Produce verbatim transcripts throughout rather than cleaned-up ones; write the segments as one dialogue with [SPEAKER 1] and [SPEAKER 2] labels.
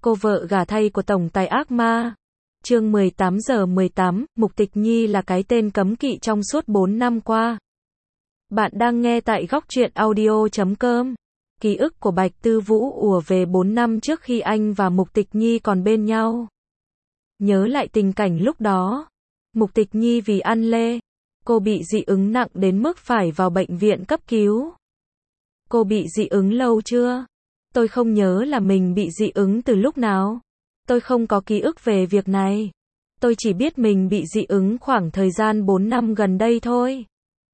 [SPEAKER 1] Cô vợ gả thay của tổng tài ác ma. Chương mười tám giờ mười tám, Mục Tịch Nhi là cái tên cấm kỵ trong suốt bốn năm qua. Bạn đang nghe tại góc truyện audio chấm com. Ký ức của Bạch Tư Vũ ùa về bốn năm trước khi anh và Mục Tịch Nhi còn bên nhau. Nhớ lại tình cảnh lúc đó. Mục Tịch Nhi vì ăn lê. Cô bị dị ứng nặng đến mức phải vào bệnh viện cấp cứu. Cô bị dị ứng lâu chưa? Tôi không nhớ là mình bị dị ứng từ lúc nào. Tôi không có ký ức về việc này. Tôi chỉ biết mình bị dị ứng khoảng thời gian bốn năm gần đây thôi.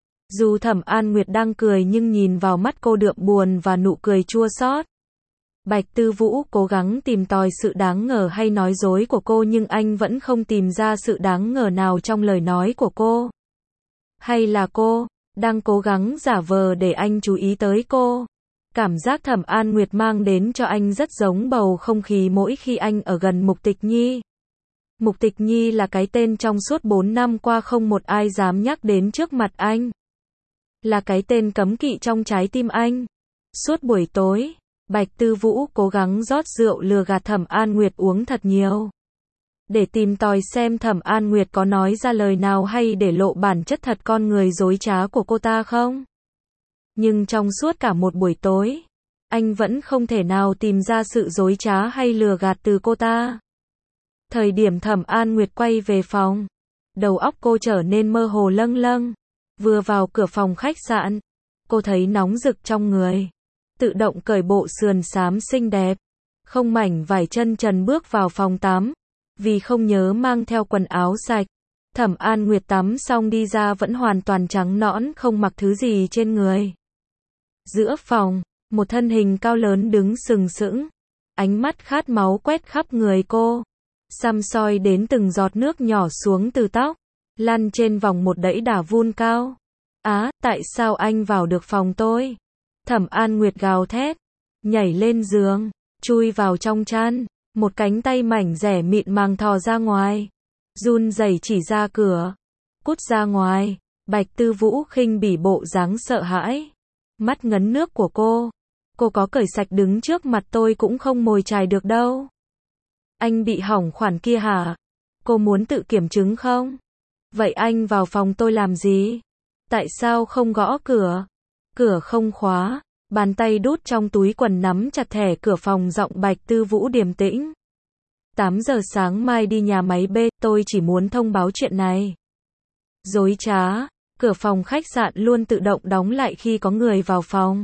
[SPEAKER 1] Dù Thẩm An Nguyệt đang cười nhưng nhìn vào mắt cô đượm buồn và nụ cười chua xót. Bạch Tư Vũ cố gắng tìm tòi sự đáng ngờ hay nói dối của cô nhưng anh vẫn không tìm ra sự đáng ngờ nào trong lời nói của cô. Hay là cô đang cố gắng giả vờ để anh chú ý tới cô? Cảm giác Thẩm An Nguyệt mang đến cho anh rất giống bầu không khí mỗi khi anh ở gần Mục Tịch Nhi. Mục Tịch Nhi là cái tên trong suốt bốn năm qua không một ai dám nhắc đến trước mặt anh. Là cái tên cấm kỵ trong trái tim anh. Suốt buổi tối, Bạch Tư Vũ cố gắng rót rượu lừa gạt Thẩm An Nguyệt uống thật nhiều. Để tìm tòi xem Thẩm An Nguyệt có nói ra lời nào hay để lộ bản chất thật con người dối trá của cô ta không. Nhưng trong suốt cả một buổi tối, anh vẫn không thể nào tìm ra sự dối trá hay lừa gạt từ cô ta. Thời điểm Thẩm An Nguyệt quay về phòng, đầu óc cô trở nên mơ hồ lâng lâng. Vừa vào cửa phòng khách sạn, cô thấy nóng rực trong người. Tự động cởi bộ sườn xám xinh đẹp, không mảnh vải chân trần bước vào phòng tắm. Vì không nhớ mang theo quần áo sạch, Thẩm An Nguyệt tắm xong đi ra vẫn hoàn toàn trắng nõn không mặc thứ gì trên người. Giữa phòng, một thân hình cao lớn đứng sừng sững. Ánh mắt khát máu quét khắp người cô. Săm soi đến từng giọt nước nhỏ xuống từ tóc. Lăn trên vòng một dãy đà vun cao. Á, tại sao anh vào được phòng tôi? Thẩm An Nguyệt gào thét. Nhảy lên giường, chui vào trong chăn. Một cánh tay mảnh rẻ mịn màng thò ra ngoài. Run rẩy chỉ ra cửa. Cút ra ngoài. Bạch Tư Vũ khinh bỉ bộ dáng sợ hãi. Mắt ngấn nước của cô. Cô có cởi sạch đứng trước mặt tôi cũng không mồi chài được đâu. Anh bị hỏng khoản kia hả? Cô muốn tự kiểm chứng không? Vậy anh vào phòng tôi làm gì? Tại sao không gõ cửa? Cửa không khóa. Bàn tay đút trong túi quần nắm chặt thẻ cửa phòng giọng Bạch Tư Vũ điềm tĩnh. tám giờ sáng mai đi nhà máy B, tôi chỉ muốn thông báo chuyện này. Dối trá. Cửa phòng khách sạn luôn tự động đóng lại khi có người vào phòng.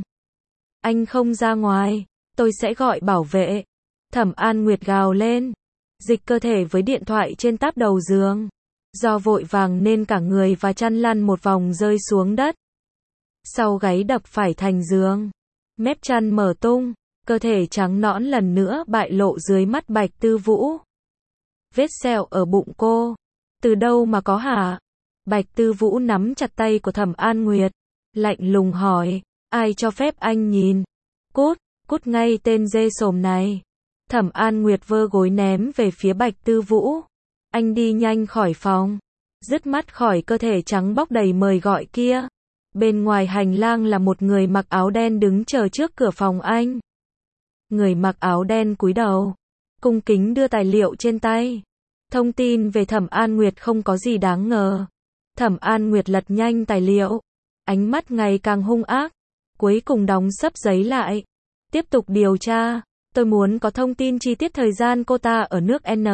[SPEAKER 1] Anh không ra ngoài, tôi sẽ gọi bảo vệ. Thẩm An Nguyệt gào lên. Dịch cơ thể với điện thoại trên táp đầu giường. Do vội vàng nên cả người và chăn lăn một vòng rơi xuống đất. Sau gáy đập phải thành giường. Mép chăn mở tung. Cơ thể trắng nõn lần nữa bại lộ dưới mắt Bạch Tư Vũ. Vết sẹo ở bụng cô. Từ đâu mà có hả? Bạch Tư Vũ nắm chặt tay của Thẩm An Nguyệt. Lạnh lùng hỏi. Ai cho phép anh nhìn? Cút, cút ngay tên dê sồm này. Thẩm An Nguyệt vơ gối ném về phía Bạch Tư Vũ. Anh đi nhanh khỏi phòng. Dứt mắt khỏi cơ thể trắng bóc đầy mời gọi kia. Bên ngoài hành lang là một người mặc áo đen đứng chờ trước cửa phòng anh. Người mặc áo đen cúi đầu. Cung kính đưa tài liệu trên tay. Thông tin về Thẩm An Nguyệt không có gì đáng ngờ. Thẩm An Nguyệt lật nhanh tài liệu. Ánh mắt ngày càng hung ác. Cuối cùng đóng sấp giấy lại. Tiếp tục điều tra. Tôi muốn có thông tin chi tiết thời gian cô ta ở nước N.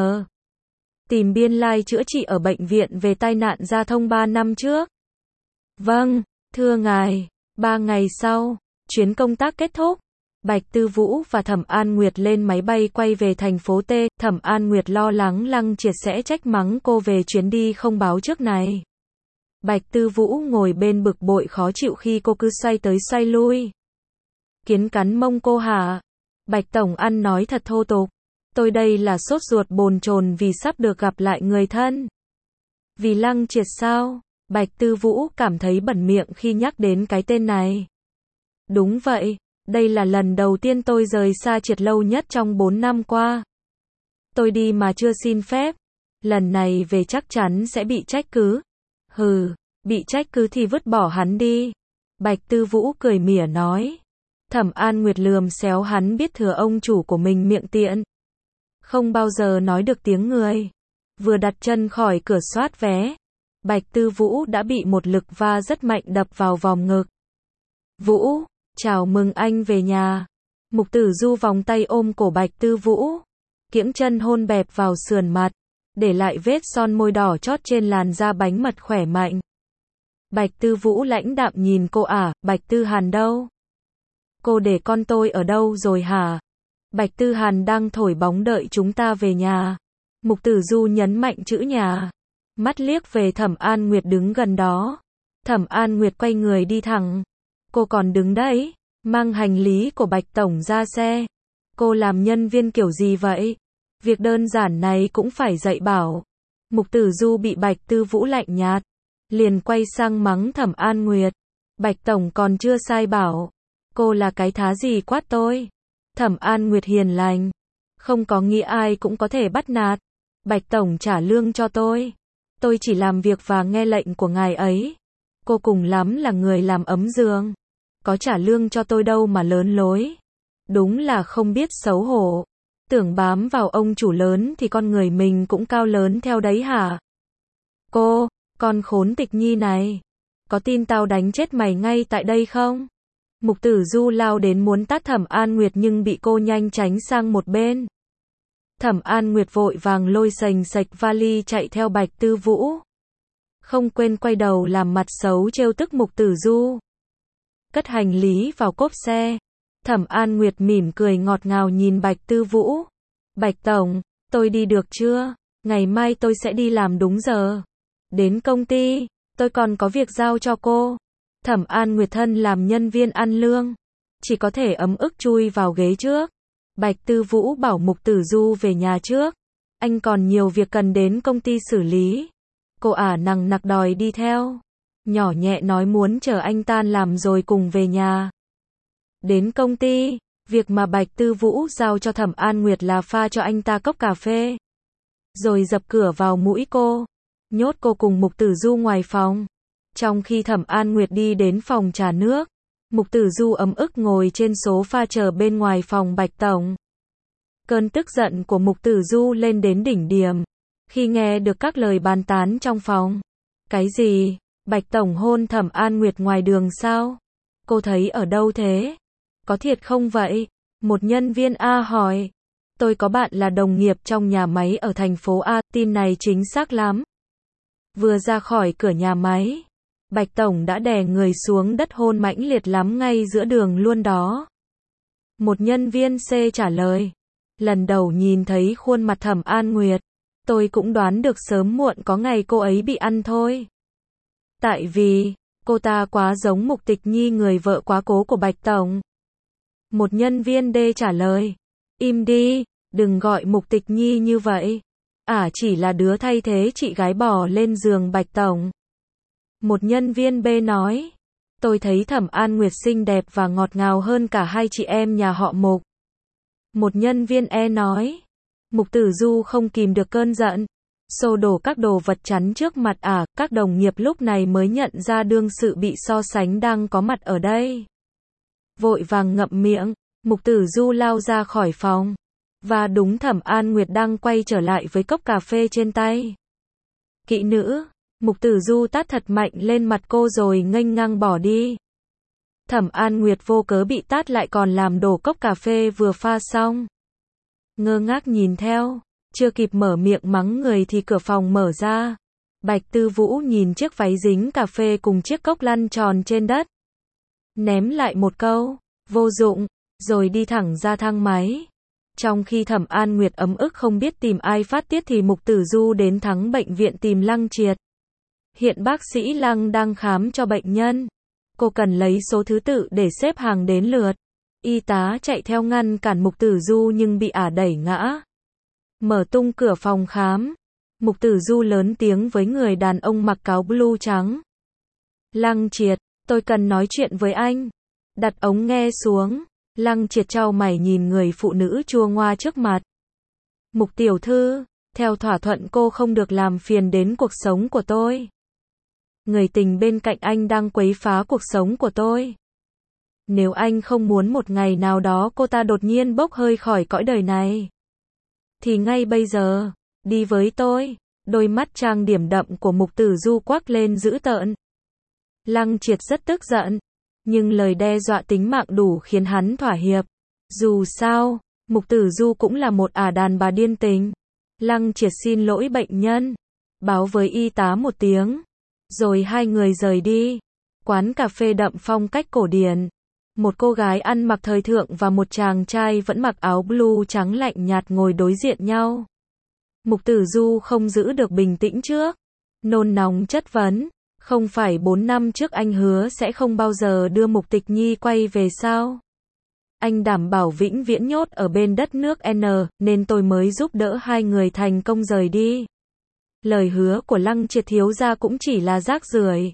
[SPEAKER 1] Tìm biên lai chữa trị ở bệnh viện về tai nạn giao thông ba năm trước. Vâng, thưa ngài. Ba ngày sau, chuyến công tác kết thúc. Bạch Tư Vũ và Thẩm An Nguyệt lên máy bay quay về thành phố T. Thẩm An Nguyệt lo lắng Lăng Triệt sẽ trách mắng cô về chuyến đi không báo trước này. Bạch Tư Vũ ngồi bên bực bội khó chịu khi cô cứ xoay tới xoay lui. Kiến cắn mông cô hả? Bạch Tổng ăn nói thật thô tục. Tôi đây là sốt ruột bồn chồn vì sắp được gặp lại người thân. Vì Lăng Triệt sao? Bạch Tư Vũ cảm thấy bẩn miệng khi nhắc đến cái tên này. Đúng vậy, đây là lần đầu tiên tôi rời xa Triệt lâu nhất trong bốn năm qua. Tôi đi mà chưa xin phép. Lần này về chắc chắn sẽ bị trách cứ. Hừ, bị trách cứ thì vứt bỏ hắn đi. Bạch Tư Vũ cười mỉa nói. Thẩm An Nguyệt lườm xéo hắn biết thừa ông chủ của mình miệng tiện. không bao giờ nói được tiếng người. Vừa đặt chân khỏi cửa soát vé, Bạch Tư Vũ đã bị một lực va rất mạnh đập vào vòng ngực. Vũ, chào mừng anh về nhà. Mục Tử Du vòng tay ôm cổ Bạch Tư Vũ, kiễng chân hôn bẹp vào sườn mặt, để lại vết son môi đỏ chót trên làn da bánh mật khỏe mạnh. Bạch Tư Vũ lãnh đạm nhìn cô ả, Bạch Tư Hàn đâu? Cô để con tôi ở đâu rồi hả? Bạch Tư Hàn đang thổi bóng đợi chúng ta về nhà. Mục Tử Du nhấn mạnh chữ nhà. Mắt liếc về Thẩm An Nguyệt đứng gần đó. Thẩm An Nguyệt quay người đi thẳng. Cô còn đứng đấy, mang hành lý của Bạch Tổng ra xe. Cô làm nhân viên kiểu gì vậy? Việc đơn giản này cũng phải dạy bảo. Mục Tử Du bị Bạch Tư Vũ lạnh nhạt, liền quay sang mắng Thẩm An Nguyệt. Bạch Tổng còn chưa sai bảo. Cô là cái thá gì quát tôi? Thẩm An Nguyệt hiền lành. Không có nghĩa ai cũng có thể bắt nạt. Bạch Tổng trả lương cho tôi. Tôi chỉ làm việc và nghe lệnh của ngài ấy. Cô cùng lắm là người làm ấm giường. Có trả lương cho tôi đâu mà lớn lối. Đúng là không biết xấu hổ. Tưởng bám vào ông chủ lớn thì con người mình cũng cao lớn theo đấy hả? Cô, con khốn Tịch Nhi này. Có tin tao đánh chết mày ngay tại đây không? Mục Tử Du lao đến muốn tát Thẩm An Nguyệt nhưng bị cô nhanh tránh sang một bên. Thẩm An Nguyệt vội vàng lôi sành sạch vali chạy theo Bạch Tư Vũ. Không quên quay đầu làm mặt xấu trêu tức Mục Tử Du. Cất hành lý vào cốp xe. Thẩm An Nguyệt mỉm cười ngọt ngào nhìn Bạch Tư Vũ. Bạch Tổng, tôi đi được chưa? Ngày mai tôi sẽ đi làm đúng giờ. Đến công ty, tôi còn có việc giao cho cô. Thẩm An Nguyệt thân làm nhân viên ăn lương, chỉ có thể ấm ức chui vào ghế trước. Bạch Tư Vũ bảo Mục Tử Du về nhà trước. Anh còn nhiều việc cần đến công ty xử lý. Cô ả nằng nặc đòi đi theo. Nhỏ nhẹ nói muốn chờ anh tan làm rồi cùng về nhà. Đến công ty, việc mà Bạch Tư Vũ giao cho Thẩm An Nguyệt là pha cho anh ta cốc cà phê. Rồi dập cửa vào mũi cô. Nhốt cô cùng Mục Tử Du ngoài phòng. Trong khi Thẩm An Nguyệt đi đến phòng trà nước, Mục Tử Du ấm ức ngồi trên sofa chờ bên ngoài phòng Bạch Tổng. Cơn tức giận của Mục Tử Du lên đến đỉnh điểm khi nghe được các lời bàn tán trong phòng. Cái gì? Bạch Tổng hôn Thẩm An Nguyệt ngoài đường sao? Cô thấy ở đâu thế? Có thiệt không vậy? Một nhân viên A hỏi. Tôi có bạn là đồng nghiệp trong nhà máy ở thành phố A, tin này chính xác lắm. Vừa ra khỏi cửa nhà máy, Bạch Tổng đã đè người xuống đất hôn mãnh liệt lắm ngay giữa đường luôn đó. Một nhân viên C trả lời. Lần đầu nhìn thấy khuôn mặt Thẩm An Nguyệt, tôi cũng đoán được sớm muộn có ngày cô ấy bị ăn thôi. Tại vì, cô ta quá giống Mục Tịch Nhi người vợ quá cố của Bạch Tổng. Một nhân viên D trả lời. Im đi, đừng gọi Mục Tịch Nhi như vậy. Ả à, chỉ là đứa thay thế chị gái bò lên giường Bạch Tổng. Một nhân viên B nói. Tôi thấy Thẩm An Nguyệt xinh đẹp và ngọt ngào hơn cả hai chị em nhà họ Mục. Một nhân viên E nói. Mục Tử Du không kìm được cơn giận. Xô đổ các đồ vật chắn trước mặt ả, à, các đồng nghiệp lúc này mới nhận ra đương sự bị so sánh đang có mặt ở đây. Vội vàng ngậm miệng, Mục Tử Du lao ra khỏi phòng. Và đúng Thẩm An Nguyệt đang quay trở lại với cốc cà phê trên tay. Kỹ nữ, Mục Tử Du tát thật mạnh lên mặt cô rồi nghênh ngang bỏ đi. Thẩm An Nguyệt vô cớ bị tát lại còn làm đổ cốc cà phê vừa pha xong. Ngơ ngác nhìn theo, chưa kịp mở miệng mắng người thì cửa phòng mở ra. Bạch Tư Vũ nhìn chiếc váy dính cà phê cùng chiếc cốc lăn tròn trên đất. Ném lại một câu, vô dụng, rồi đi thẳng ra thang máy. Trong khi Thẩm An Nguyệt ấm ức không biết tìm ai phát tiết thì Mục Tử Du đến thắng bệnh viện tìm Lăng Triệt. Hiện bác sĩ Lăng đang khám cho bệnh nhân. Cô cần lấy số thứ tự để xếp hàng đến lượt. Y tá chạy theo ngăn cản Mục Tử Du nhưng bị ả đẩy ngã. Mở tung cửa phòng khám. Mục Tử Du lớn tiếng với người đàn ông mặc áo blue trắng. Lăng Triệt, tôi cần nói chuyện với anh. Đặt ống nghe xuống. Lăng Triệt chau mày nhìn người phụ nữ chua ngoa trước mặt. Mục tiểu thư, theo thỏa thuận cô không được làm phiền đến cuộc sống của tôi. Người tình bên cạnh anh đang quấy phá cuộc sống của tôi. Nếu anh không muốn một ngày nào đó cô ta đột nhiên bốc hơi khỏi cõi đời này, Thì ngay bây giờ, đi với tôi. Đôi mắt trang điểm đậm của Mục Tử Du quắc lên dữ tợn. Lăng Triệt rất tức giận, nhưng lời đe dọa tính mạng đủ khiến hắn thỏa hiệp. Dù sao, Mục Tử Du cũng là một ả đàn bà điên tình. Lăng Triệt xin lỗi bệnh nhân, báo với y tá một tiếng, rồi hai người rời đi. Quán cà phê đậm phong cách cổ điển. Một cô gái ăn mặc thời thượng và một chàng trai vẫn mặc áo blue trắng lạnh nhạt ngồi đối diện nhau. Mục Tử Du không giữ được bình tĩnh trước, nôn nóng chất vấn, không phải bốn năm trước anh hứa sẽ không bao giờ đưa Mục Tịch Nhi quay về sao? Anh đảm bảo vĩnh viễn nhốt ở bên đất nước N, nên tôi mới giúp đỡ hai người thành công rời đi. Lời hứa của Lăng Triệt thiếu gia cũng chỉ là rác rưởi.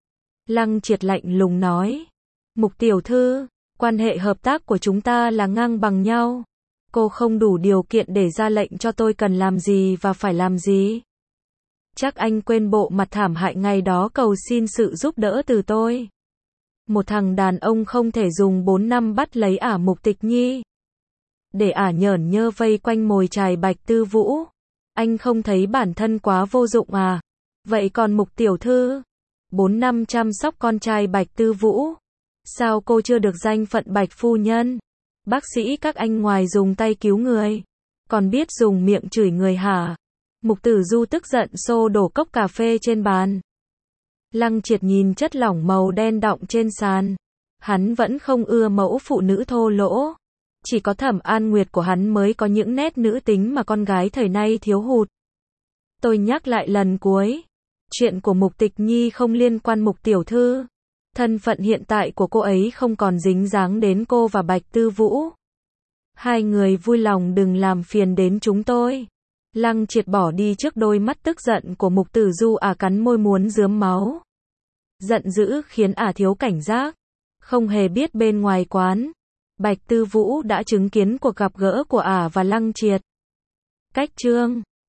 [SPEAKER 1] Lăng Triệt lạnh lùng nói, Mục tiểu thư, quan hệ hợp tác của chúng ta là ngang bằng nhau. Cô không đủ điều kiện để ra lệnh cho tôi cần làm gì và phải làm gì. Chắc anh quên bộ mặt thảm hại ngày đó cầu xin sự giúp đỡ từ tôi. Một thằng đàn ông không thể dùng bốn năm bắt lấy ả Mục Tịch Nhi, để ả nhởn nhơ vây quanh mồi chài Bạch Tư Vũ. Anh không thấy bản thân quá vô dụng à? Vậy còn Mục tiểu thư, bốn năm chăm sóc con trai Bạch Tư Vũ, sao cô chưa được danh phận Bạch phu nhân? Bác sĩ các anh ngoài dùng tay cứu người, còn biết dùng miệng chửi người hả? Mục Tử Du tức giận xô đổ cốc cà phê trên bàn. Lăng Triệt nhìn chất lỏng màu đen đọng trên sàn. Hắn vẫn không ưa mẫu phụ nữ thô lỗ. Chỉ có Thẩm An Nguyệt của hắn mới có những nét nữ tính mà con gái thời nay thiếu hụt. Tôi nhắc lại lần cuối. Chuyện của Mục Tịch Nhi không liên quan Mục tiểu thư. Thân phận hiện tại của cô ấy không còn dính dáng đến cô và Bạch Tư Vũ. Hai người vui lòng đừng làm phiền đến chúng tôi. Lăng Triệt bỏ đi trước đôi mắt tức giận của Mục Tử Du. Ả cắn môi muốn rướm máu. Giận dữ khiến ả thiếu cảnh giác. Không hề biết bên ngoài quán, Bạch Tư Vũ đã chứng kiến cuộc gặp gỡ của ả và Lăng Triệt. Cách chương